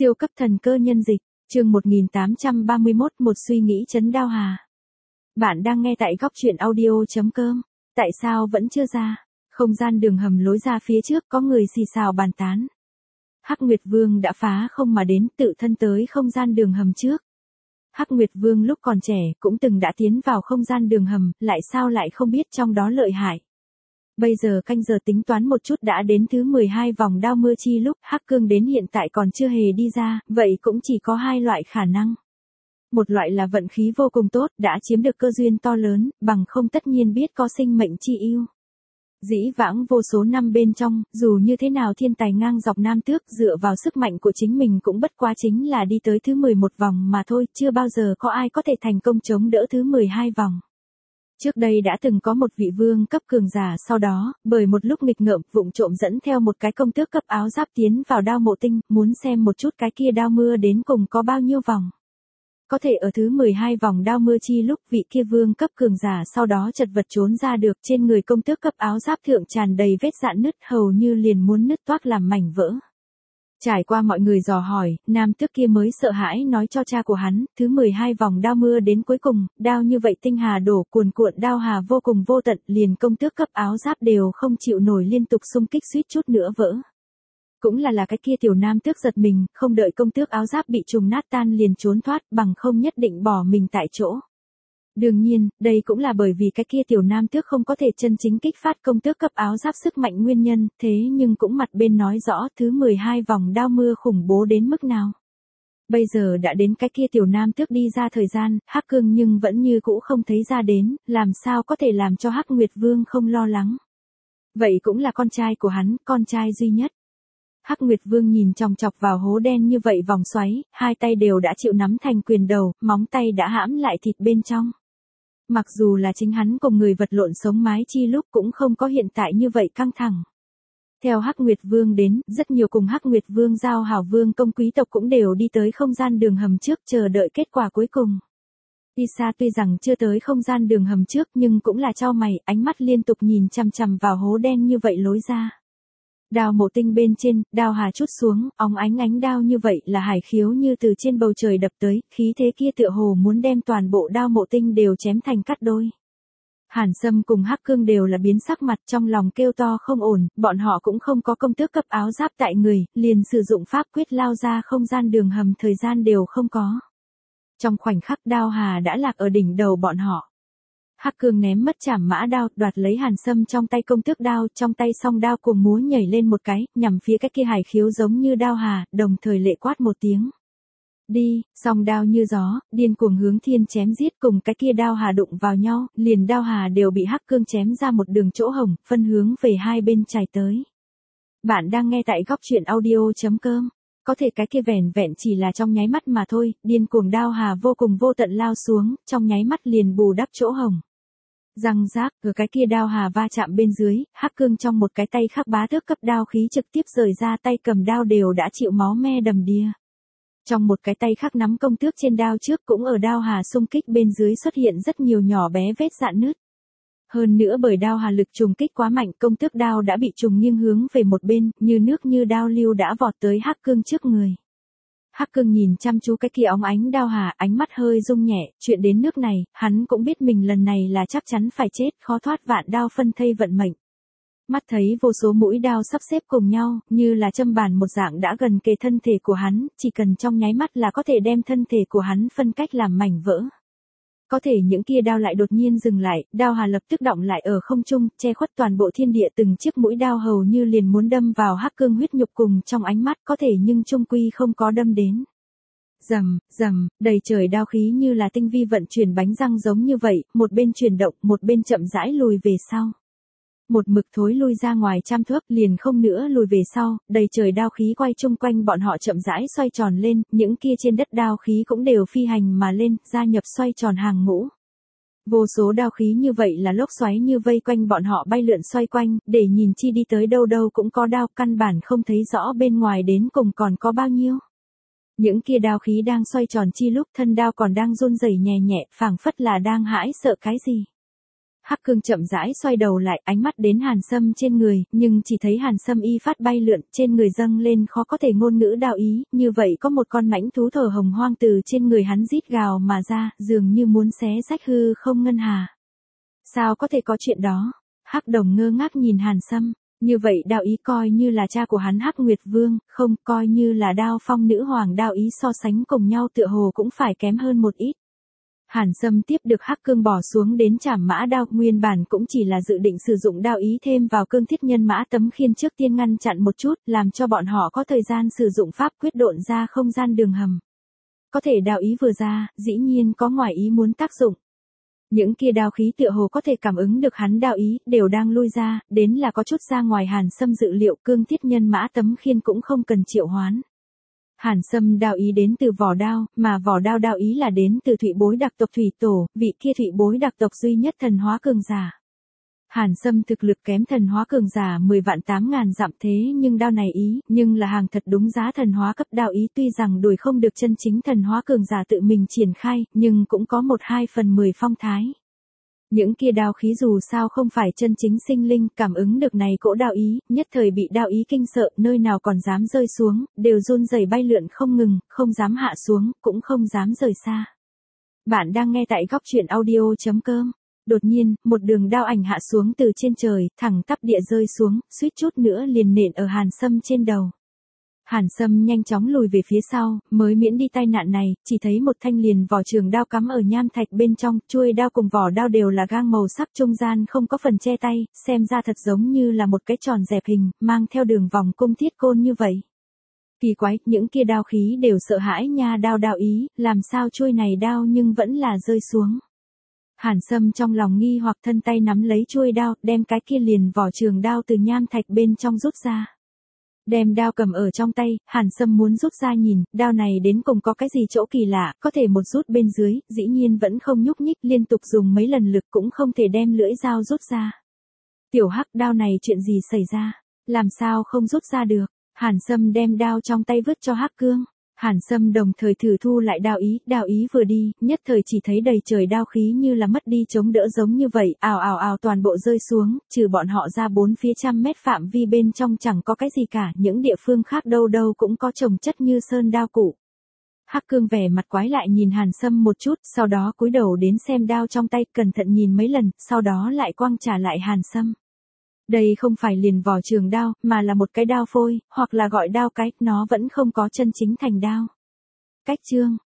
Siêu cấp thần cơ nhân dịch, chương 1831 một suy nghĩ trấn Đao Hà. Bạn đang nghe tại góc truyện audio.com. Tại sao vẫn chưa ra? Không gian đường hầm lối ra phía trước có người xì xào bàn tán. Hắc Nguyệt Vương đã phá không mà đến tự thân tới không gian đường hầm trước. Hắc Nguyệt Vương lúc còn trẻ cũng từng đã tiến vào không gian đường hầm, lại sao lại không biết trong đó lợi hại. Bây giờ canh giờ tính toán một chút đã đến thứ 12 vòng đao mưa chi lúc Hắc Cương đến hiện tại còn chưa hề đi ra, vậy cũng chỉ có hai loại khả năng. Một loại là vận khí vô cùng tốt, đã chiếm được cơ duyên to lớn, bằng không tất nhiên biết có sinh mệnh chi ưu. Dĩ vãng vô số năm bên trong, dù như thế nào thiên tài ngang dọc nam tước dựa vào sức mạnh của chính mình cũng bất quá chính là đi tới thứ 11 vòng mà thôi, chưa bao giờ có ai có thể thành công chống đỡ thứ 12 vòng. Trước đây đã từng có một vị vương cấp cường giả sau đó, bởi một lúc nghịch ngợm vụng trộm dẫn theo một cái công tước cấp áo giáp tiến vào đao mộ tinh, muốn xem một chút cái kia đao mưa đến cùng có bao nhiêu vòng. Có thể ở thứ 12 vòng đao mưa chi lúc vị kia vương cấp cường giả sau đó chật vật trốn ra được, trên người công tước cấp áo giáp thượng tràn đầy vết rạn nứt hầu như liền muốn nứt toác làm mảnh vỡ. Trải qua mọi người dò hỏi, nam tước kia mới sợ hãi nói cho cha của hắn, thứ 12 vòng đao mưa đến cuối cùng, đao như vậy tinh hà đổ cuồn cuộn đao hà vô cùng vô tận, liền công tước cấp áo giáp đều không chịu nổi liên tục xung kích suýt chút nữa vỡ. Cũng là cái kia tiểu nam tước giật mình, không đợi công tước áo giáp bị trùng nát tan liền trốn thoát, bằng không nhất định bỏ mình tại chỗ. Đương nhiên, đây cũng là bởi vì cái kia tiểu nam tước không có thể chân chính kích phát công tước cấp áo giáp sức mạnh nguyên nhân, thế nhưng cũng mặt bên nói rõ thứ 12 vòng đao mưa khủng bố đến mức nào. Bây giờ đã đến cái kia tiểu nam tước đi ra thời gian, Hắc Cương nhưng vẫn như cũ không thấy ra đến, làm sao có thể làm cho Hắc Nguyệt Vương không lo lắng. Vậy cũng là con trai của hắn, con trai duy nhất. Hắc Nguyệt Vương nhìn chòng chọc vào hố đen như vậy vòng xoáy, hai tay đều đã chịu nắm thành quyền đầu, móng tay đã hãm lại thịt bên trong. Mặc dù là chính hắn cùng người vật lộn sống mái chi lúc cũng không có hiện tại như vậy căng thẳng. Theo Hắc Nguyệt Vương đến, rất nhiều cùng Hắc Nguyệt Vương giao hảo vương công quý tộc cũng đều đi tới không gian đường hầm trước chờ đợi kết quả cuối cùng. Tisa tuy rằng chưa tới không gian đường hầm trước nhưng cũng là chau mày, ánh mắt liên tục nhìn chằm chằm vào hố đen như vậy lối ra. Đao mộ tinh bên trên, đao hà chút xuống, óng ánh đao như vậy là hải khiếu như từ trên bầu trời đập tới, khí thế kia tựa hồ muốn đem toàn bộ đao mộ tinh đều chém thành cắt đôi. Hàn Sâm cùng Hắc Cương đều là biến sắc mặt trong lòng kêu to không ổn, bọn họ cũng không có công tước cấp áo giáp tại người, liền sử dụng pháp quyết lao ra không gian đường hầm thời gian đều không có. Trong khoảnh khắc đao hà đã lạc ở đỉnh đầu bọn họ. Hắc Cương ném mất chảm mã đao, đoạt lấy Hàn Sâm trong tay công tước đao, trong tay song đao cùng múa nhảy lên một cái, nhằm phía cái kia hải khiếu giống như đao hà, đồng thời lệ quát một tiếng. Đi, song đao như gió, điên cuồng hướng thiên chém giết cùng cái kia đao hà đụng vào nhau, liền đao hà đều bị Hắc Cương chém ra một đường chỗ hổng, phân hướng về hai bên chảy tới. Bạn đang nghe tại góc truyện audio.com. Có thể cái kia vẻn vẹn chỉ là trong nháy mắt mà thôi, điên cuồng đao hà vô cùng vô tận lao xuống, trong nháy mắt liền bù đắp chỗ hổng. Răng rác, ở cái kia đao hà va chạm bên dưới, Hắc Cương trong một cái tay khắc bá tước cấp đao khí trực tiếp rời ra, tay cầm đao đều đã chịu máu me đầm đìa. Trong một cái tay khắc nắm công tước trên đao trước cũng ở đao hà xung kích bên dưới xuất hiện rất nhiều nhỏ bé vết rạn nứt. Hơn nữa bởi đao hà lực trùng kích quá mạnh, công tước đao đã bị trùng nghiêng hướng về một bên, như nước như đao lưu đã vọt tới Hắc Cương trước người. Hắc Cương nhìn chăm chú cái kia óng ánh đao hà, ánh mắt hơi rung nhẹ, chuyện đến nước này, hắn cũng biết mình lần này là chắc chắn phải chết, khó thoát vạn đao phân thây vận mệnh. Mắt thấy vô số mũi đao sắp xếp cùng nhau, như là châm bàn một dạng đã gần kề thân thể của hắn, chỉ cần trong nháy mắt là có thể đem thân thể của hắn phân cách làm mảnh vỡ. Có thể những kia đao lại đột nhiên dừng lại, đao hà lập tức đọng lại ở không trung, che khuất toàn bộ thiên địa, từng chiếc mũi đao hầu như liền muốn đâm vào Hắc Cương huyết nhục cùng trong ánh mắt, có thể nhưng chung quy không có đâm đến. Rầm, rầm, đầy trời đao khí như là tinh vi vận chuyển bánh răng giống như vậy, một bên chuyển động, một bên chậm rãi lùi về sau. Một mực thối lui ra ngoài trăm thước liền không nữa lùi về sau, đầy trời đao khí quay chung quanh bọn họ chậm rãi xoay tròn lên, những kia trên đất đao khí cũng đều phi hành mà lên, gia nhập xoay tròn hàng ngũ. Vô số đao khí như vậy là lốc xoáy như vây quanh bọn họ bay lượn xoay quanh, để nhìn chi đi tới đâu đâu cũng có đao, căn bản không thấy rõ bên ngoài đến cùng còn có bao nhiêu. Những kia đao khí đang xoay tròn chi lúc thân đao còn đang run rẩy nhẹ nhẹ, phảng phất là đang hãi sợ cái gì. Hắc Cương chậm rãi xoay đầu lại, ánh mắt đến Hàn Sâm trên người, nhưng chỉ thấy Hàn Sâm y phát bay lượn, trên người dâng lên khó có thể ngôn ngữ đạo ý, như vậy có một con mãnh thú thở hồng hoang từ trên người hắn rít gào mà ra, dường như muốn xé rách hư không ngân hà. Sao có thể có chuyện đó? Hắc Đồng ngơ ngác nhìn Hàn Sâm, như vậy đạo ý coi như là cha của hắn Hắc Nguyệt Vương, không, coi như là Đao Phong nữ hoàng đạo ý so sánh cùng nhau tựa hồ cũng phải kém hơn một ít. Hàn Sâm tiếp được Hắc Cương bỏ xuống đến trảm mã đao, nguyên bản cũng chỉ là dự định sử dụng đao ý thêm vào cương thiết nhân mã tấm khiên trước tiên ngăn chặn một chút, làm cho bọn họ có thời gian sử dụng pháp quyết độn ra không gian đường hầm. Có thể đao ý vừa ra, dĩ nhiên có ngoài ý muốn tác dụng. Những kia đao khí tựa hồ có thể cảm ứng được hắn đao ý, đều đang lui ra, đến là có chút ra ngoài Hàn Sâm dự liệu, cương thiết nhân mã tấm khiên cũng không cần triệu hoán. Hàn Sâm đao ý đến từ vỏ đao, mà vỏ đao đao ý là đến từ Thụy Bối đặc tộc Thủy Tổ, vị kia Thụy Bối đặc tộc duy nhất thần hóa cường giả. Hàn Sâm thực lực kém thần hóa cường giả 10 vạn 8.000 dặm, thế nhưng đao này ý, nhưng là hàng thật đúng giá thần hóa cấp đao ý, tuy rằng đuổi không được chân chính thần hóa cường giả tự mình triển khai, nhưng cũng có 1/2/10 phong thái. Những kia đao khí dù sao không phải chân chính sinh linh, cảm ứng được này cỗ đao ý, nhất thời bị đao ý kinh sợ, nơi nào còn dám rơi xuống, đều run rẩy bay lượn không ngừng, không dám hạ xuống, cũng không dám rời xa. Bạn đang nghe tại góc truyện audio.com. Đột nhiên, một đường đao ảnh hạ xuống từ trên trời, thẳng tắp địa rơi xuống, suýt chút nữa liền nện ở Hàn Sâm trên đầu. Hàn Sâm nhanh chóng lùi về phía sau, mới miễn đi tai nạn này, chỉ thấy một thanh liền vỏ trường đao cắm ở nham thạch bên trong, chuôi đao cùng vỏ đao đều là gang màu sắc, trung gian không có phần che tay, xem ra thật giống như là một cái tròn dẹp hình, mang theo đường vòng cung thiết côn như vậy. Kỳ quái, những kia đao khí đều sợ hãi nha, đao ý, làm sao chuôi này đao nhưng vẫn là rơi xuống. Hàn Sâm trong lòng nghi hoặc, thân tay nắm lấy chuôi đao, đem cái kia liền vỏ trường đao từ nham thạch bên trong rút ra. Đem đao cầm ở trong tay, Hàn Sâm muốn rút ra nhìn, đao này đến cùng có cái gì chỗ kỳ lạ, có thể một rút bên dưới, dĩ nhiên vẫn không nhúc nhích, liên tục dùng mấy lần lực cũng không thể đem lưỡi dao rút ra. Tiểu Hắc, đao này chuyện gì xảy ra? Làm sao không rút ra được? Hàn Sâm đem đao trong tay vứt cho Hắc Cương. Hàn Sâm đồng thời thử thu lại đao ý vừa đi, nhất thời chỉ thấy đầy trời đao khí như là mất đi chống đỡ giống như vậy, ào ào ào toàn bộ rơi xuống, trừ bọn họ ra 4 phía trăm mét phạm vi bên trong chẳng có cái gì cả, những địa phương khác đâu đâu cũng có chồng chất như sơn đao cụ. Hắc Cương vẻ mặt quái lại nhìn Hàn Sâm một chút, sau đó cúi đầu đến xem đao trong tay, cẩn thận nhìn mấy lần, sau đó lại quăng trả lại Hàn Sâm. Đây không phải liền vỏ trường đao, mà là một cái đao phôi, hoặc là gọi đao cái, nó vẫn không có chân chính thành đao. Cách chương